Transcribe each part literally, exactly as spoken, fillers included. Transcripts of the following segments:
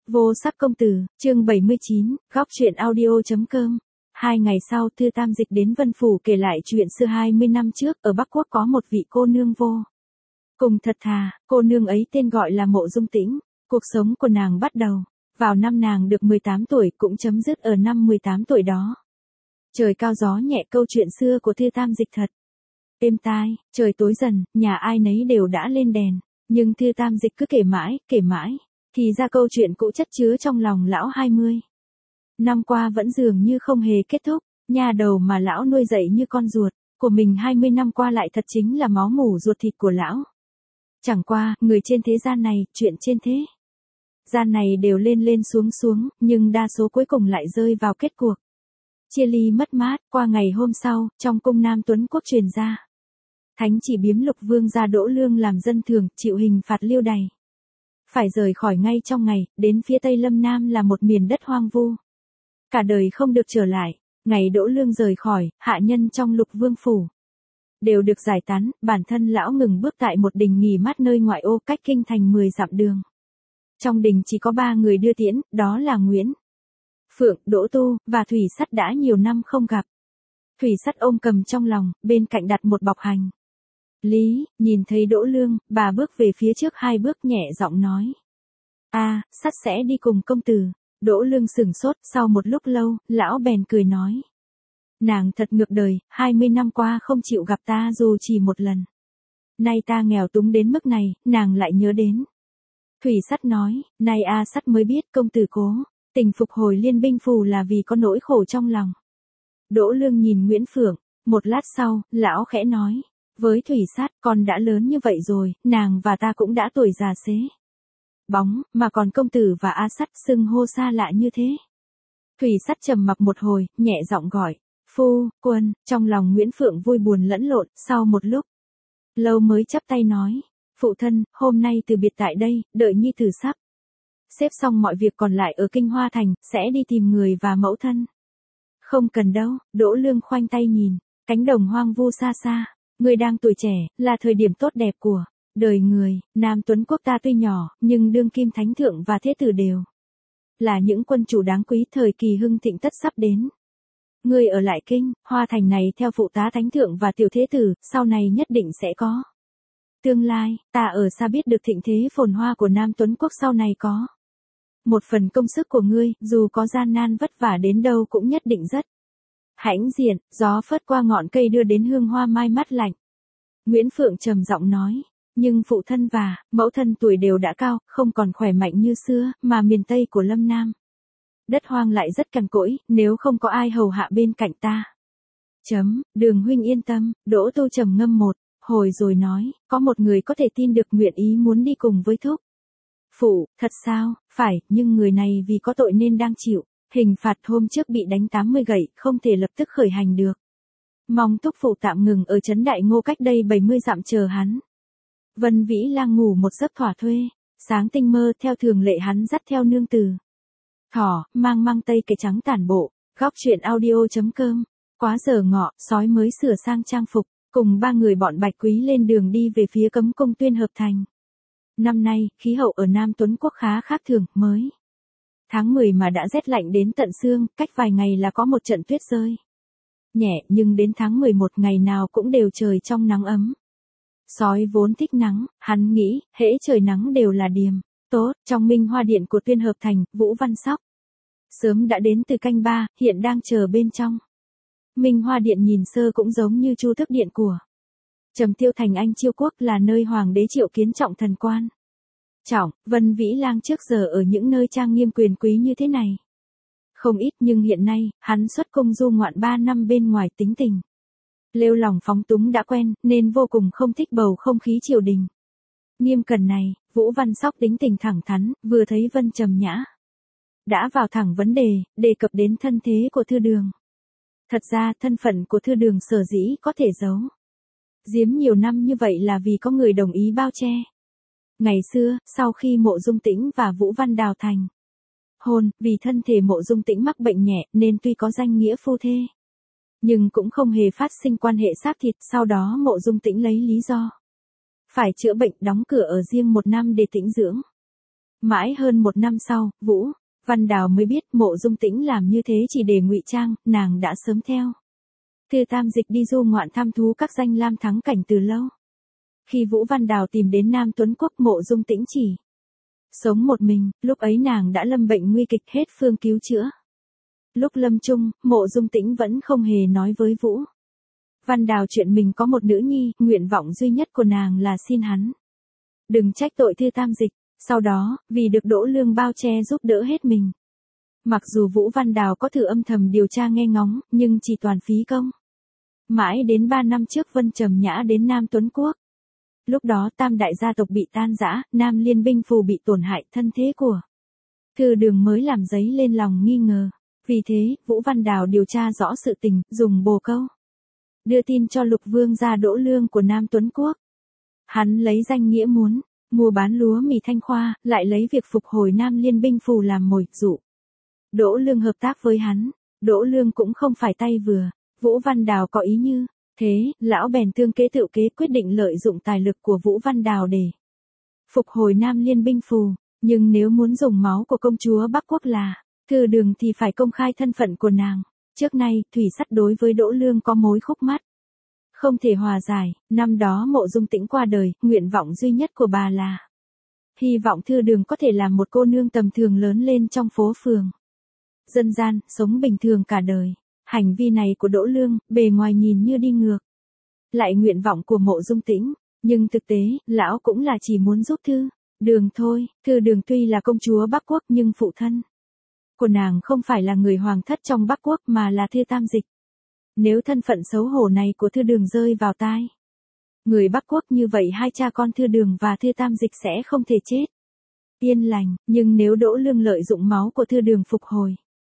Vô sắc công tử, chương bảy mươi chín, góc truyện audio.com. Hai ngày sau Thư Tam Dịch đến Vân Phủ kể lại chuyện xưa hai mươi năm trước ở Bắc Quốc có một vị cô nương vô cùng thật thà, cô nương ấy tên gọi là Mộ Dung Tĩnh. Cuộc sống của nàng bắt đầu vào năm nàng được mười tám tuổi, cũng chấm dứt ở năm mười tám tuổi đó. Trời cao gió nhẹ, câu chuyện xưa của Thư Tam Dịch thật êm tai. Trời tối dần, nhà ai nấy đều đã lên đèn, nhưng Thư Tam Dịch cứ kể mãi, kể mãi, thì ra câu chuyện cũ chất chứa trong lòng lão hai mươi năm qua vẫn dường như không hề kết thúc. Nhà đầu mà lão nuôi dạy như con ruột của mình hai mươi năm qua lại thật chính là máu mủ ruột thịt của lão. Chẳng qua, người trên thế gian này, chuyện trên thế gian này đều lên lên xuống xuống, nhưng đa số cuối cùng lại rơi vào kết cuộc chia ly mất mát. Qua ngày hôm sau, trong cung Nam Tuấn Quốc truyền ra, thánh chỉ biếm Lục Vương gia Đỗ Lương làm dân thường, chịu hình phạt lưu đày, phải rời khỏi ngay trong ngày, đến phía tây Lâm Nam là một miền đất hoang vu, cả đời không được trở lại. Ngày Đỗ Lương rời khỏi, hạ nhân trong Lục Vương phủ đều được giải tán, bản thân lão ngừng bước tại một đình nghỉ mát nơi ngoại ô cách kinh thành mười dặm đường. Trong đình chỉ có ba người đưa tiễn, đó là Nguyễn Phượng, Đỗ Tu và Thủy Sắt đã nhiều năm không gặp. Thủy Sắt ôm cầm trong lòng, bên cạnh đặt một bọc hành lý. Nhìn thấy Đỗ Lương, bà bước về phía trước hai bước, nhẹ giọng nói: "A, Sắt sẽ đi cùng công tử." Đỗ Lương sửng sốt, sau một lúc lâu, lão bèn cười nói: "Nàng thật ngược đời, hai mươi năm qua không chịu gặp ta dù chỉ một lần. Nay ta nghèo túng đến mức này, nàng lại nhớ đến." Thủy Sắt nói: "Nay A Sắt mới biết công tử cố tình phục hồi Liên binh phủ là vì có nỗi khổ trong lòng." Đỗ Lương nhìn Nguyễn Phượng, một lát sau, lão khẽ nói: "Với Thủy Sắt, con đã lớn như vậy rồi, nàng và ta cũng đã tuổi già xế bóng, mà còn công tử và A Sắt xưng hô xa lạ như thế." Thủy Sắt trầm mặc một hồi, nhẹ giọng gọi: "Phu quân." Trong lòng Nguyễn Phượng vui buồn lẫn lộn, sau một lúc lâu mới chắp tay nói: "Phụ thân, hôm nay từ biệt tại đây, đợi nhi tử sắp xếp xong mọi việc còn lại ở Kinh Hoa Thành, sẽ đi tìm người và mẫu thân." "Không cần đâu." Đỗ Lương khoanh tay nhìn cánh đồng hoang vu xa xa. "Người đang tuổi trẻ, là thời điểm tốt đẹp của đời người. Nam Tuấn Quốc ta tuy nhỏ, nhưng đương kim thánh thượng và thế tử đều là những quân chủ đáng quý, thời kỳ hưng thịnh tất sắp đến. Người ở lại Kinh Hoa Thành này theo phụ tá thánh thượng và tiểu thế tử, sau này nhất định sẽ có tương lai. Ta ở xa biết được thịnh thế phồn hoa của Nam Tuấn Quốc sau này có một phần công sức của ngươi, dù có gian nan vất vả đến đâu cũng nhất định rất hãnh diện." Gió phớt qua ngọn cây đưa đến hương hoa mai mát lạnh. Nguyễn Phượng trầm giọng nói: "Nhưng phụ thân và mẫu thân tuổi đều đã cao, không còn khỏe mạnh như xưa, mà miền Tây của Lâm Nam đất hoang lại rất cằn cỗi, nếu không có ai hầu hạ bên cạnh ta." Chấm, Đường huynh yên tâm. Đỗ Tu trầm ngâm một hồi rồi nói: "Có một người có thể tin được nguyện ý muốn đi cùng với thúc phụ." "Thật sao?" "Phải, nhưng người này vì có tội nên đang chịu hình phạt, hôm trước bị đánh tám mươi gậy, không thể lập tức khởi hành được. Mong thúc phụ tạm ngừng ở trấn Đại Ngô cách đây bảy mươi dặm chờ hắn." Vân Vĩ Lang ngủ một giấc thỏa thuê. Sáng tinh mơ, theo thường lệ hắn dắt theo nương tử thỏ, mang mang tây cái trắng tản bộ. Góc truyện audio.com. Quá giờ ngọ, sói mới sửa sang trang phục, cùng ba người bọn Bạch Quý lên đường đi về phía Cấm Cung Tuyên Hợp Thành. Năm nay, khí hậu ở Nam Tuấn Quốc khá khác thường, mới tháng mười mà đã rét lạnh đến tận xương, cách vài ngày là có một trận tuyết rơi nhẹ, nhưng đến tháng mười một ngày nào cũng đều trời trong nắng ấm. Sói vốn thích nắng, hắn nghĩ, hễ trời nắng đều là điềm tốt. Trong Minh Hoa Điện của Tuyên Hợp Thành, Vũ Văn Sóc sớm đã đến từ canh ba, hiện đang chờ bên trong. Minh Hoa Điện nhìn sơ cũng giống như Chu Thức Điện của Trầm Tiêu Thành Anh Chiêu Quốc, là nơi hoàng đế triệu kiến trọng thần quan trọng. Vân Vĩ Lang trước giờ ở những nơi trang nghiêm quyền quý như thế này không ít, nhưng hiện nay, hắn xuất cung du ngoạn ba năm bên ngoài, tính tình lêu lỏng phóng túng đã quen, nên vô cùng không thích bầu không khí triều đình nghiêm cẩn này. Vũ Văn Sóc tính tình thẳng thắn, vừa thấy Vân Trầm Nhã đã vào thẳng vấn đề, đề cập đến thân thế của Thư Đường. Thật ra, thân phận của Thư Đường sở dĩ có thể giấu giếm nhiều năm như vậy là vì có người đồng ý bao che. Ngày xưa, sau khi Mộ Dung Tĩnh và Vũ Văn Đào thành hôn, vì thân thể Mộ Dung Tĩnh mắc bệnh nhẹ, nên tuy có danh nghĩa phu thê, nhưng cũng không hề phát sinh quan hệ xác thịt. Sau đó Mộ Dung Tĩnh lấy lý do phải chữa bệnh, đóng cửa ở riêng một năm để tĩnh dưỡng. Mãi hơn một năm sau, Vũ Văn Đào mới biết Mộ Dung Tĩnh làm như thế chỉ để ngụy trang, nàng đã sớm theo Thư Tam Dịch đi du ngoạn thăm thú các danh lam thắng cảnh từ lâu. Khi Vũ Văn Đào tìm đến Nam Tuấn Quốc, Mộ Dung Tĩnh chỉ sống một mình, lúc ấy nàng đã lâm bệnh nguy kịch hết phương cứu chữa. Lúc lâm chung, Mộ Dung Tĩnh vẫn không hề nói với Vũ Văn Đào chuyện mình có một nữ nhi, nguyện vọng duy nhất của nàng là xin hắn đừng trách tội Thư Tam Dịch. Sau đó, vì được Đỗ Lương bao che giúp đỡ hết mình. Mặc dù Vũ Văn Đào có thử âm thầm điều tra nghe ngóng, nhưng chỉ toàn phí công. Mãi đến ba năm trước Vân Trầm Nhã đến Nam Tuấn Quốc. Lúc đó tam đại gia tộc bị tan rã, Nam Liên binh phù bị tổn hại, thân thế của Thư Đường mới làm dấy lên lòng nghi ngờ. Vì thế, Vũ Văn Đào điều tra rõ sự tình, dùng bồ câu đưa tin cho Lục Vương gia Đỗ Lương của Nam Tuấn Quốc. Hắn lấy danh nghĩa muốn mua bán lúa mì Thanh Khoa, lại lấy việc phục hồi Nam Liên binh phù làm mồi dụ Đỗ Lương hợp tác với hắn. Đỗ Lương cũng không phải tay vừa. Vũ Văn Đào có ý như thế, lão bèn tương kế tự kế quyết định lợi dụng tài lực của Vũ Văn Đào để phục hồi Nam Liên binh phù. Nhưng nếu muốn dùng máu của công chúa Bắc Quốc là Thư Đường thì phải công khai thân phận của nàng. Trước nay, Thủy Sắt đối với Đỗ Lương có mối khúc mắc không thể hòa giải. Năm đó Mộ Dung Tĩnh qua đời, nguyện vọng duy nhất của bà là hy vọng Thư Đường có thể làm một cô nương tầm thường lớn lên trong phố phường dân gian, sống bình thường cả đời. Hành vi này của Đỗ Lương, bề ngoài nhìn như đi ngược lại nguyện vọng của Mộ Dung Tĩnh, nhưng thực tế, lão cũng là chỉ muốn giúp Thư Đường thôi. Thư Đường tuy là công chúa Bắc Quốc nhưng phụ thân của nàng không phải là người hoàng thất trong Bắc Quốc mà là Thư Tam Dịch. Nếu thân phận xấu hổ này của Thư Đường rơi vào tai người Bắc Quốc, như vậy hai cha con Thư Đường và Thư Tam Dịch sẽ không thể chết yên lành. Nhưng nếu Đỗ Lương lợi dụng máu của Thư Đường phục hồi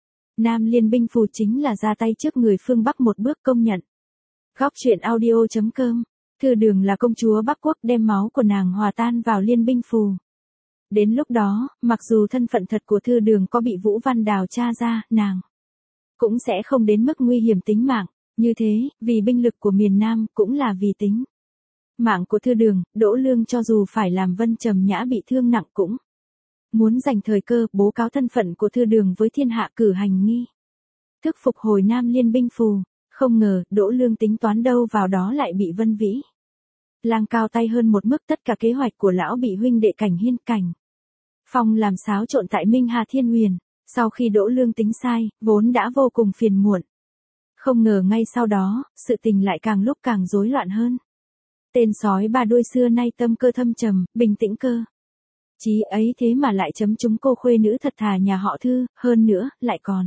Nam Liên binh phù, chính là ra tay trước người phương Bắc một bước công nhận. Góc truyện audio chấm com. Thư Đường là công chúa Bắc Quốc, đem máu của nàng hòa tan vào Liên binh phù. Đến lúc đó, mặc dù thân phận thật của Thư Đường có bị Vũ Văn Đào tra ra, nàng cũng sẽ không đến mức nguy hiểm tính mạng. Như thế, vì binh lực của miền Nam, cũng là vì tính mạng của Thư Đường, Đỗ Lương cho dù phải làm Vân Trầm Nhã bị thương nặng cũng muốn dành thời cơ bố cáo thân phận của Thư Đường với thiên hạ, cử hành nghi thức phục hồi Nam Liên binh phù. Không ngờ, Đỗ Lương tính toán đâu vào đó lại bị Vân Vĩ Lang cao tay hơn một mức. Tất cả kế hoạch của lão bị huynh đệ Cảnh Hiên, Cảnh Phong làm xáo trộn tại Minh Hà Thiên Huyền. Sau khi Đỗ Lương tính sai, vốn đã vô cùng phiền muộn. Không ngờ ngay sau đó, sự tình lại càng lúc càng rối loạn hơn. Tên sói ba đuôi xưa nay tâm cơ thâm trầm, bình tĩnh cơ chí ấy thế mà lại chấm trúng cô khuê nữ thật thà nhà họ Thư, hơn nữa, lại còn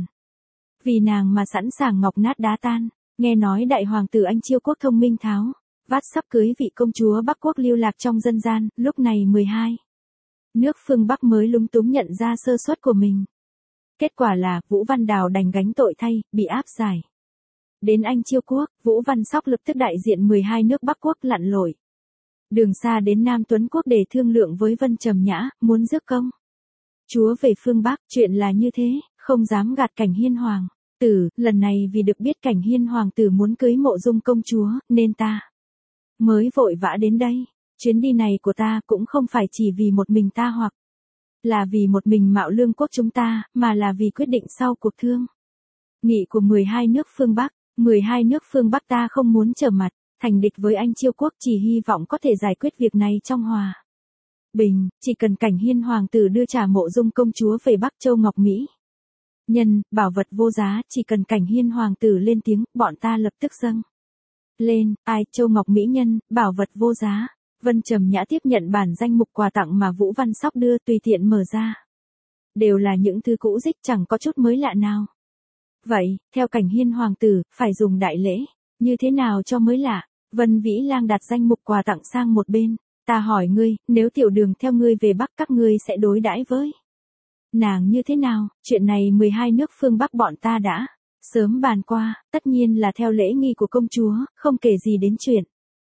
vì nàng mà sẵn sàng ngọc nát đá tan. Nghe nói đại hoàng tử Anh Chiêu Quốc thông minh tháo vát sắp cưới vị công chúa Bắc Quốc lưu lạc trong dân gian. Lúc này mười hai nước phương Bắc mới lúng túng nhận ra sơ suất của mình. Kết quả là, Vũ Văn Đào đành gánh tội thay, bị áp giải đến Anh Chiêu Quốc. Vũ Văn Sóc lập tức đại diện mười hai nước Bắc Quốc lặn lội đường xa đến Nam Tuấn Quốc để thương lượng với Vân Trầm Nhã, muốn rước công chúa về phương Bắc. Chuyện là như thế, không dám gạt Cảnh Hiên hoàng tử. Lần này vì được biết Cảnh Hiên hoàng tử muốn cưới Mộ Dung công chúa, nên ta mới vội vã đến đây. Chuyến đi này của ta cũng không phải chỉ vì một mình ta hoặc là vì một mình Mạo Lương quốc chúng ta, mà là vì quyết định sau cuộc thương nghị của mười hai nước phương Bắc. mười hai nước phương Bắc ta không muốn trở mặt thành địch với Anh Chiêu Quốc, chỉ hy vọng có thể giải quyết việc này trong hòa bình. Chỉ cần Cảnh Hiên hoàng tử đưa trả Mộ Dung công chúa về Bắc Châu Ngọc Mỹ nhân, bảo vật vô giá, chỉ cần Cảnh Hiên hoàng tử lên tiếng, bọn ta lập tức dâng lên. Ai, Châu Ngọc Mỹ nhân, bảo vật vô giá. Vân Trầm Nhã tiếp nhận bản danh mục quà tặng mà Vũ Văn Sóc đưa, tùy tiện mở ra. Đều là những thứ cũ rích, chẳng có chút mới lạ nào. Vậy, theo Cảnh Hiên hoàng tử, phải dùng đại lễ như thế nào cho mới lạ? Vân Vĩ Lang đặt danh mục quà tặng sang một bên. Ta hỏi ngươi, nếu Tiểu Đường theo ngươi về Bắc, các ngươi sẽ đối đãi với nàng như thế nào? Chuyện này mười hai nước phương Bắc bọn ta đã sớm bàn qua, tất nhiên là theo lễ nghi của công chúa, không kể gì đến chuyện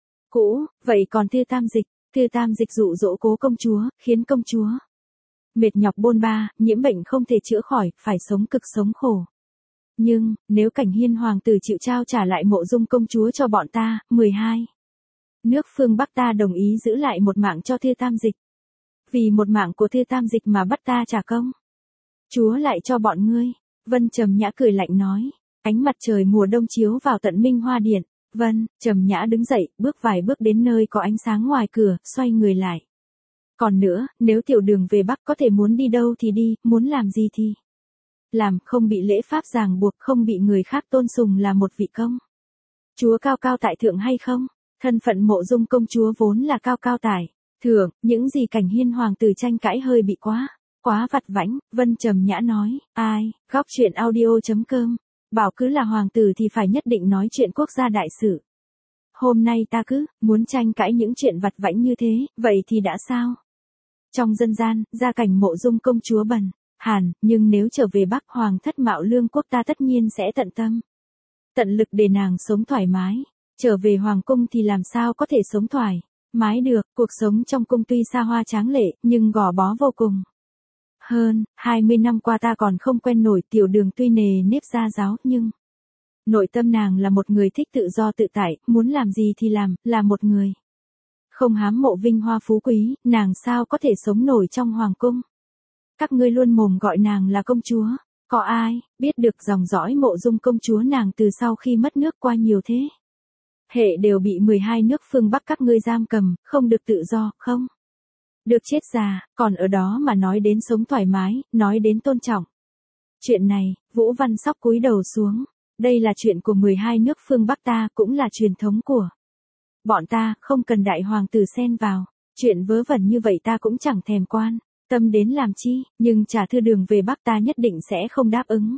cũ. Vậy còn Thư Tam Dịch? Thư Tam Dịch dụ dỗ cố công chúa, khiến công chúa mệt nhọc bôn ba, nhiễm bệnh không thể chữa khỏi, phải sống cực sống khổ. Nhưng, nếu Cảnh Hiên hoàng tử chịu trao trả lại Mộ Dung công chúa cho bọn ta, mười hai nước phương Bắc ta đồng ý giữ lại một mạng cho Thư Tam Dịch. Vì một mạng của Thư Tam Dịch mà bắt ta trả công. Chúa lại cho bọn ngươi. Vân Trầm Nhã cười lạnh nói. Ánh mặt trời mùa đông chiếu vào tận Minh Hoa Điện. Vân, Trầm Nhã đứng dậy, bước vài bước đến nơi có ánh sáng ngoài cửa, xoay người lại. Còn nữa, nếu tiểu đường về Bắc có thể muốn đi đâu thì đi, muốn làm gì thì làm, không bị lễ pháp ràng buộc, không bị người khác tôn sùng là một vị công chúa cao cao tại thượng hay không? Thân phận Mộ Dung công chúa vốn là cao cao tại thượng, những gì Cảnh Hiên hoàng tử tranh cãi hơi bị quá, quá vặt vãnh. Vân Trầm Nhã nói. Ai, góc chuyện audio chấm com. Bảo cứ là hoàng tử thì phải nhất định nói chuyện quốc gia đại sự. Hôm nay ta cứ muốn tranh cãi những chuyện vặt vãnh như thế, vậy thì đã sao? Trong dân gian, gia cảnh Mộ Dung công chúa bần hàn, nhưng nếu trở về Bắc, hoàng thất Mạo Lương quốc ta tất nhiên sẽ tận tâm tận lực để nàng sống thoải mái. Trở về hoàng cung thì làm sao có thể sống thoải mái được, cuộc sống trong cung tuy xa hoa tráng lệ, nhưng gò bó vô cùng. Hơn hai mươi năm qua ta còn không quen nổi tiểu đường, tuy nề nếp gia giáo nhưng nội tâm nàng là một người thích tự do tự tại, muốn làm gì thì làm, là một người không hám mộ vinh hoa phú quý, nàng sao có thể sống nổi trong hoàng cung. Các ngươi luôn mồm gọi nàng là công chúa, có ai biết được dòng dõi Mộ Dung công chúa nàng từ sau khi mất nước qua nhiều thế hệ đều bị mười hai nước phương Bắc các ngươi giam cầm, không được tự do, không được chết già, còn ở đó mà nói đến sống thoải mái, nói đến tôn trọng. Chuyện này, Vũ Văn Sóc cúi đầu xuống. Đây là chuyện của mười hai nước phương Bắc ta, cũng là truyền thống của bọn ta, không cần đại hoàng tử xen vào. Chuyện vớ vẩn như vậy ta cũng chẳng thèm quan tâm đến làm chi, nhưng trả Thư Đường về Bắc ta nhất định sẽ không đáp ứng.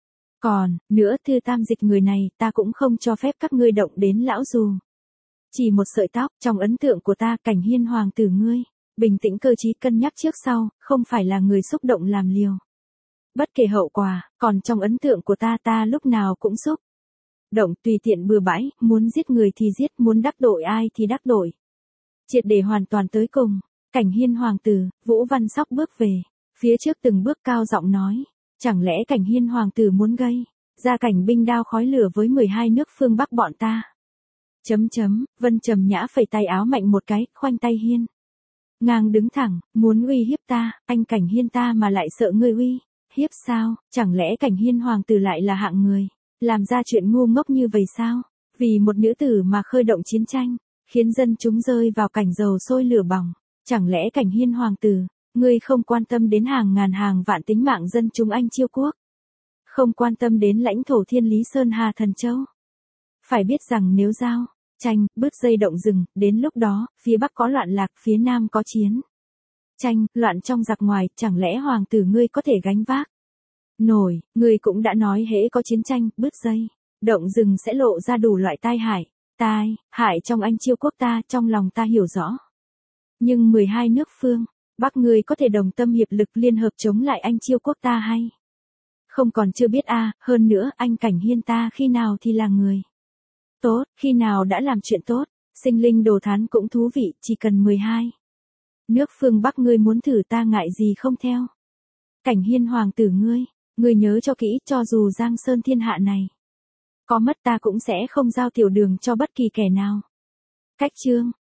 Còn, nữa Thư Tam Dịch người này, ta cũng không cho phép các ngươi động đến lão dù chỉ một sợi tóc. Trong ấn tượng của ta, Cảnh Hiên hoàng tử ngươi bình tĩnh cơ trí, cân nhắc trước sau, không phải là người xúc động làm liều bất kể hậu quả. Còn trong ấn tượng của ta, ta lúc nào cũng xúc động tùy tiện bừa bãi, muốn giết người thì giết, muốn đắc tội ai thì đắc tội, triệt để hoàn toàn tới cùng. Cảnh Hiên hoàng tử. Vũ Văn Sóc bước về phía trước từng bước, cao giọng nói. Chẳng lẽ Cảnh Hiên hoàng tử muốn gây ra cảnh binh đao khói lửa với mười hai nước phương Bắc bọn ta? Chấm chấm. Vân Trầm Nhã phẩy tay áo mạnh một cái, khoanh tay hiên ngang đứng thẳng. Muốn uy hiếp ta, anh Cảnh Hiên ta mà lại sợ ngươi uy hiếp sao? Chẳng lẽ Cảnh Hiên hoàng tử lại là hạng người làm ra chuyện ngu ngốc như vậy sao? Vì một nữ tử mà khơi động chiến tranh, khiến dân chúng rơi vào cảnh dầu sôi lửa bỏng. Chẳng lẽ Cảnh Hiên hoàng tử, ngươi không quan tâm đến hàng ngàn hàng vạn tính mạng dân chúng Anh Chiêu quốc? Không quan tâm đến lãnh thổ Thiên Lý Sơn Hà Thần Châu? Phải biết rằng nếu giao tranh, bứt dây động rừng, đến lúc đó, phía Bắc có loạn lạc, phía Nam có chiến tranh, loạn trong giặc ngoài, chẳng lẽ hoàng tử ngươi có thể gánh vác nổi? Ngươi cũng đã nói hễ có chiến tranh, bứt dây động rừng sẽ lộ ra đủ loại tai hại. Tai hại trong Anh Chiêu quốc ta, trong lòng ta hiểu rõ. Nhưng mười hai nước phương Bắc ngươi có thể đồng tâm hiệp lực liên hợp chống lại Anh Chiêu quốc ta hay không còn chưa biết a. Hơn nữa, anh Cảnh Hiên ta khi nào thì là người tốt, khi nào đã làm chuyện tốt. Sinh linh đồ thán cũng thú vị, chỉ cần mười hai nước phương Bắc ngươi muốn thử ta ngại gì không theo. Cảnh Hiên hoàng tử ngươi, ngươi nhớ cho kỹ, cho dù Giang Sơn thiên hạ này có mất ta cũng sẽ không giao tiểu đường cho bất kỳ kẻ nào. Cách chương